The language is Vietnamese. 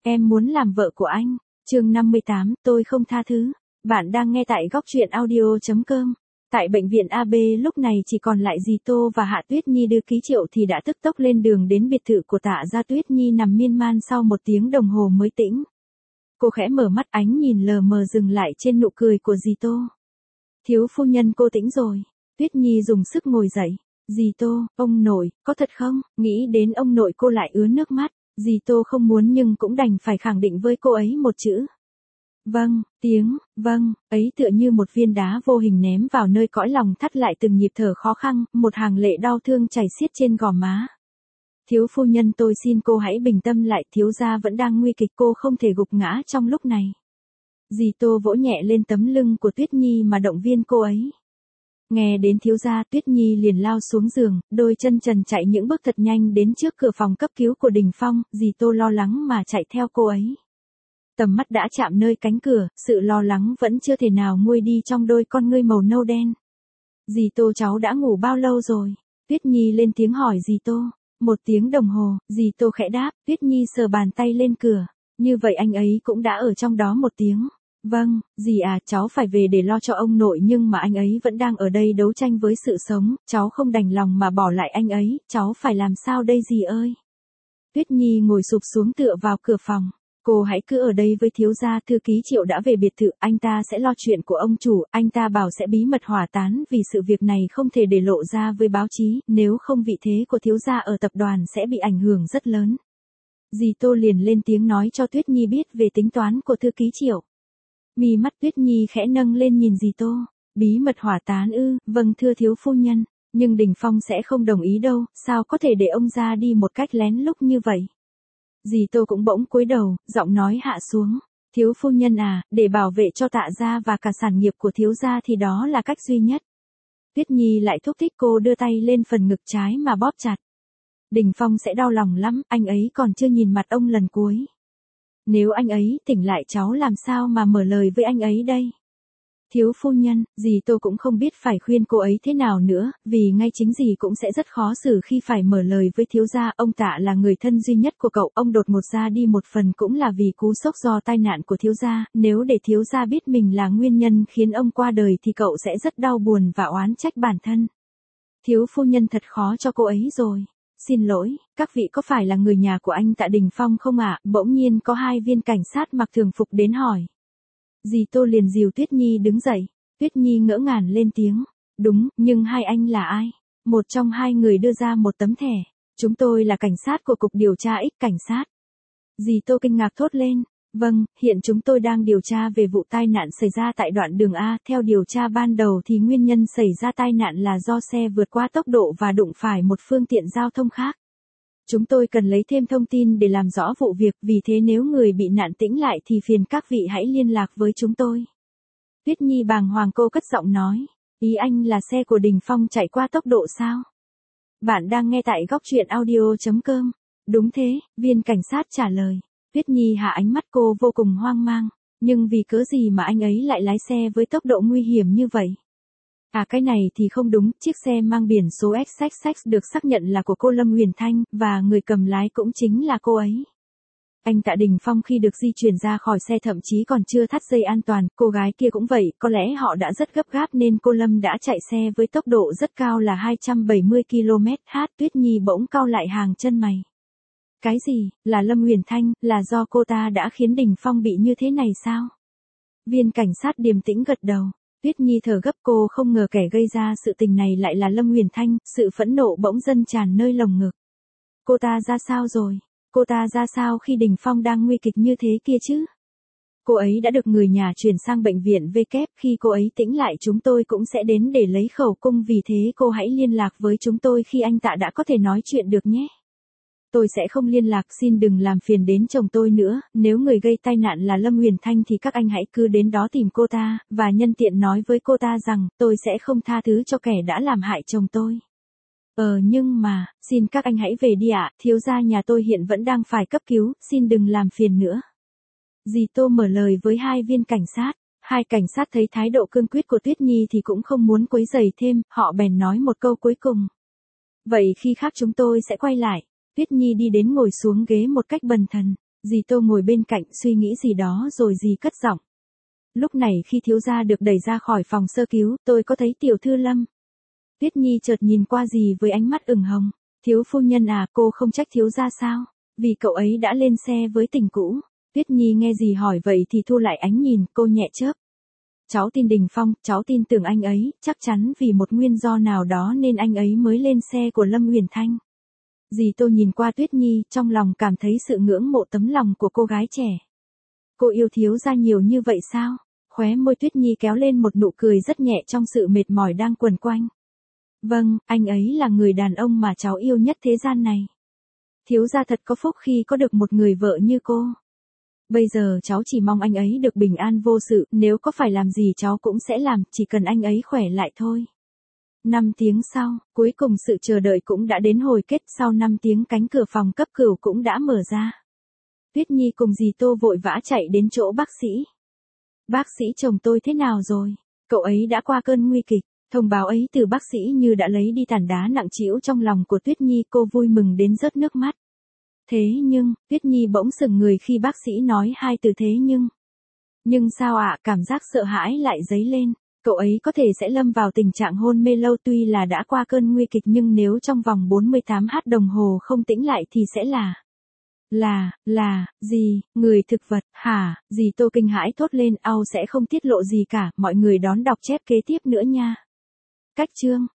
Em muốn làm vợ của anh. Chương 58, tôi không tha thứ. Bạn đang nghe tại góc truyện audio.com. Tại bệnh viện AB lúc này chỉ còn lại dì Tô và Hạ Tuyết Nhi đưa ký Triệu thì đã tức tốc lên đường đến biệt thự của Tạ Gia. Tuyết Nhi nằm miên man sau 1 tiếng đồng hồ mới tĩnh. Cô khẽ mở mắt, ánh nhìn lờ mờ dừng lại trên nụ cười của dì Tô. Thiếu phu nhân, cô tỉnh rồi. Tuyết Nhi dùng sức ngồi dậy. Dì Tô, ông nội, có thật không? Nghĩ đến ông nội cô lại ứa nước mắt. Dì Tô không muốn nhưng cũng đành phải khẳng định với cô ấy một chữ. Vâng, tiếng, vâng, ấy tựa như một viên đá vô hình ném vào nơi cõi lòng, thắt lại từng nhịp thở khó khăn, một hàng lệ đau thương chảy xiết trên gò má. Thiếu phu nhân, tôi xin cô hãy bình tâm lại, thiếu gia vẫn đang nguy kịch, cô không thể gục ngã trong lúc này. Dì Tô vỗ nhẹ lên tấm lưng của Tuyết Nhi mà động viên cô ấy. Nghe đến thiếu gia, Tuyết Nhi liền lao xuống giường, đôi chân trần chạy những bước thật nhanh đến trước cửa phòng cấp cứu của Đình Phong. Dì Tô lo lắng mà chạy theo cô ấy. Tầm mắt đã chạm nơi cánh cửa, sự lo lắng vẫn chưa thể nào nguôi đi trong đôi con ngươi màu nâu đen. Dì Tô, cháu đã ngủ bao lâu rồi? Tuyết Nhi lên tiếng hỏi dì Tô. 1 tiếng đồng hồ, dì Tô khẽ đáp. Tuyết Nhi sờ bàn tay lên cửa. Như vậy anh ấy cũng đã ở trong đó 1 tiếng. Vâng, dì à, cháu phải về để lo cho ông nội, nhưng mà anh ấy vẫn đang ở đây đấu tranh với sự sống, cháu không đành lòng mà bỏ lại anh ấy, cháu phải làm sao đây dì ơi? Tuyết Nhi ngồi sụp xuống tựa vào cửa phòng. Cô hãy cứ ở đây với thiếu gia. Thư ký Triệu đã về biệt thự, anh ta sẽ lo chuyện của ông chủ, anh ta bảo sẽ bí mật hỏa táng vì sự việc này không thể để lộ ra với báo chí, nếu không vị thế của thiếu gia ở tập đoàn sẽ bị ảnh hưởng rất lớn. Dì Tô liền lên tiếng nói cho Tuyết Nhi biết về tính toán của thư ký Triệu. Mi mắt Tuyết Nhi khẽ nâng lên nhìn dì Tô. Bí mật hỏa táng ư? Vâng thưa thiếu phu nhân, nhưng Đình Phong sẽ không đồng ý đâu, sao có thể để ông ra đi một cách lén lút như vậy? Dì Tô cũng bỗng cúi đầu, giọng nói hạ xuống. Thiếu phu nhân à, để bảo vệ cho Tạ gia và cả sản nghiệp của thiếu gia thì đó là cách duy nhất. Tuyết Nhi lại thúc thích cô đưa tay lên phần ngực trái mà bóp chặt. Đình Phong sẽ đau lòng lắm, anh ấy còn chưa nhìn mặt ông lần cuối. Nếu anh ấy tỉnh lại, cháu làm sao mà mở lời với anh ấy đây? Thiếu phu nhân, dì Tô cũng không biết phải khuyên cô ấy thế nào nữa, vì ngay chính dì cũng sẽ rất khó xử khi phải mở lời với thiếu gia. Ông Tạ là người thân duy nhất của cậu, ông đột ngột ra đi một phần cũng là vì cú sốc do tai nạn của thiếu gia, nếu để thiếu gia biết mình là nguyên nhân khiến ông qua đời thì cậu sẽ rất đau buồn và oán trách bản thân. Thiếu phu nhân thật khó cho cô ấy rồi. Xin lỗi, các vị có phải là người nhà của anh Tạ Đình Phong không ạ? Bỗng nhiên có 2 viên cảnh sát mặc thường phục đến hỏi. Dì Tô liền dìu Tuyết Nhi đứng dậy. Tuyết Nhi ngỡ ngàng lên tiếng. Đúng, nhưng 2 anh là ai? Một trong 2 người đưa ra một tấm thẻ. Chúng tôi là cảnh sát của Cục Điều tra X cảnh sát. Dì Tô kinh ngạc thốt lên. Vâng, hiện chúng tôi đang điều tra về vụ tai nạn xảy ra tại đoạn đường A. Theo điều tra ban đầu thì nguyên nhân xảy ra tai nạn là do xe vượt quá tốc độ và đụng phải một phương tiện giao thông khác. Chúng tôi cần lấy thêm thông tin để làm rõ vụ việc, vì thế nếu người bị nạn tỉnh lại thì phiền các vị hãy liên lạc với chúng tôi. Tuyết Nhi bàng hoàng, cô cất giọng nói. Ý anh là xe của Đình Phong chạy qua tốc độ sao? Bạn đang nghe tại góc truyện audio.com. Đúng thế, viên cảnh sát trả lời. Tuyết Nhi hạ ánh mắt, cô vô cùng hoang mang. Nhưng vì cớ gì mà anh ấy lại lái xe với tốc độ nguy hiểm như vậy? À, cái này thì không đúng, chiếc xe mang biển số XXX được xác nhận là của cô Lâm Huyền Thanh, và người cầm lái cũng chính là cô ấy. Anh Tạ Đình Phong khi được di chuyển ra khỏi xe thậm chí còn chưa thắt dây an toàn, cô gái kia cũng vậy, có lẽ họ đã rất gấp gáp nên cô Lâm đã chạy xe với tốc độ rất cao là 270 km/h. Tuyết Nhi bỗng cau lại hàng chân mày. Cái gì, là Lâm Huyền Thanh, là do cô ta đã khiến Đình Phong bị như thế này sao? Viên cảnh sát điềm tĩnh gật đầu. Tuyết Nhi thở gấp, cô không ngờ kẻ gây ra sự tình này lại là Lâm Huyền Thanh, sự phẫn nộ bỗng dâng tràn nơi lồng ngực. Cô ta ra sao rồi? Cô ta ra sao khi Đình Phong đang nguy kịch như thế kia chứ? Cô ấy đã được người nhà chuyển sang bệnh viện V kép, khi cô ấy tỉnh lại chúng tôi cũng sẽ đến để lấy khẩu cung, vì thế cô hãy liên lạc với chúng tôi khi anh Tạ đã có thể nói chuyện được nhé. Tôi sẽ không liên lạc, xin đừng làm phiền đến chồng tôi nữa, nếu người gây tai nạn là Lâm Huyền Thanh thì các anh hãy cứ đến đó tìm cô ta, và nhân tiện nói với cô ta rằng, tôi sẽ không tha thứ cho kẻ đã làm hại chồng tôi. Nhưng mà, xin các anh hãy về đi ạ, thiếu gia nhà tôi hiện vẫn đang phải cấp cứu, xin đừng làm phiền nữa. Dì Tô mở lời với 2 viên cảnh sát. 2 cảnh sát thấy thái độ cương quyết của Tuyết Nhi thì cũng không muốn quấy rầy thêm, họ bèn nói một câu cuối cùng. Vậy khi khác chúng tôi sẽ quay lại. Tuyết Nhi đi đến ngồi xuống ghế một cách bần thần. Dì Tô ngồi bên cạnh suy nghĩ gì đó rồi dì cất giọng. Lúc này khi thiếu gia được đẩy ra khỏi phòng sơ cứu, tôi có thấy tiểu thư Lâm. Tuyết Nhi chợt nhìn qua dì với ánh mắt ửng hồng. Thiếu phu nhân à, cô không trách thiếu gia sao? Vì cậu ấy đã lên xe với tình cũ. Tuyết Nhi nghe dì hỏi vậy thì thu lại ánh nhìn, cô nhẹ chớp. Cháu tin Đình Phong, cháu tin tưởng anh ấy, chắc chắn vì một nguyên do nào đó nên anh ấy mới lên xe của Lâm Huyền Thanh. Dì Tô nhìn qua Tuyết Nhi, trong lòng cảm thấy sự ngưỡng mộ tấm lòng của cô gái trẻ. Cô yêu thiếu gia nhiều như vậy sao? Khóe môi Tuyết Nhi kéo lên một nụ cười rất nhẹ trong sự mệt mỏi đang quẩn quanh. Vâng, anh ấy là người đàn ông mà cháu yêu nhất thế gian này. Thiếu gia thật có phúc khi có được một người vợ như cô. Bây giờ cháu chỉ mong anh ấy được bình an vô sự, nếu có phải làm gì cháu cũng sẽ làm, chỉ cần anh ấy khỏe lại thôi. 5 tiếng sau, cuối cùng sự chờ đợi cũng đã đến hồi kết, sau 5 tiếng cánh cửa phòng cấp cứu cũng đã mở ra. Tuyết Nhi cùng dì Tô vội vã chạy đến chỗ bác sĩ. Bác sĩ chồng tôi thế nào rồi? Cậu ấy đã qua cơn nguy kịch. Thông báo ấy từ bác sĩ như đã lấy đi tảng đá nặng trĩu trong lòng của Tuyết Nhi, cô vui mừng đến rớt nước mắt. Thế nhưng, Tuyết Nhi bỗng sững người khi bác sĩ nói hai từ thế nhưng. Nhưng sao ạ, cảm giác sợ hãi lại dấy lên. Cậu ấy có thể sẽ lâm vào tình trạng hôn mê lâu, tuy là đã qua cơn nguy kịch nhưng nếu trong vòng 48h đồng hồ không tĩnh lại thì sẽ gì, người thực vật, hả, dì Tô kinh hãi thốt lên, sẽ không tiết lộ gì cả, mọi người đón đọc chép kế tiếp nữa nha. Cách chương